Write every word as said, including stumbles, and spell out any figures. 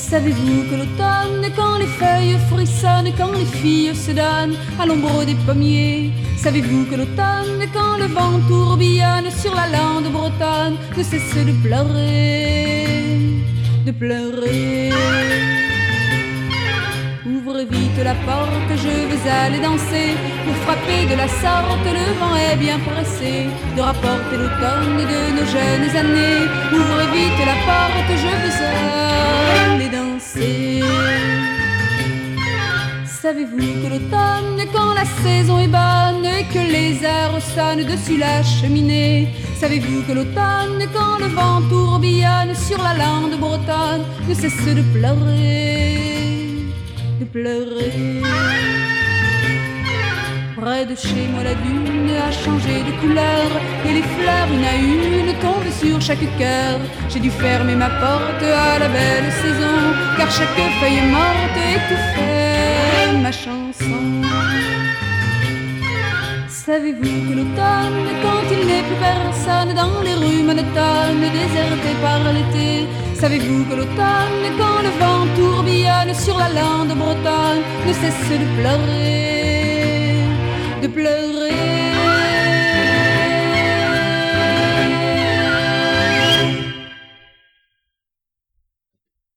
Savez-vous que l'automne, quand les feuilles frissonnent, quand les filles se donnent à l'ombre des pommiers, savez-vous que l'automne, quand le vent tourbillonne sur la lande bretonne, ne cesse de pleurer, de pleurer. Ouvrez vite la porte, je veux aller danser. Pour frapper de la sorte, le vent est bien pressé de rapporter l'automne de nos jeunes années. Ouvrez vite la porte, je veux aller danser. Savez-vous que l'automne, quand la saison est bonne et que les heures sonnent dessus la cheminée, savez-vous que l'automne, quand le vent tourbillonne sur la lande bretonne, ne cesse de pleurer, de pleurer. Près de chez moi la dune a changé de couleur et les fleurs une à une tombent sur chaque cœur. J'ai dû fermer ma porte à la belle saison, car chaque feuille morte étouffait ma chanson. Savez-vous que l'automne, quand il n'est plus personne dans les rues monotones désertées par l'été, savez-vous que l'automne, quand le vent tourbillonne sur la lande bretonne, ne cesse de pleurer,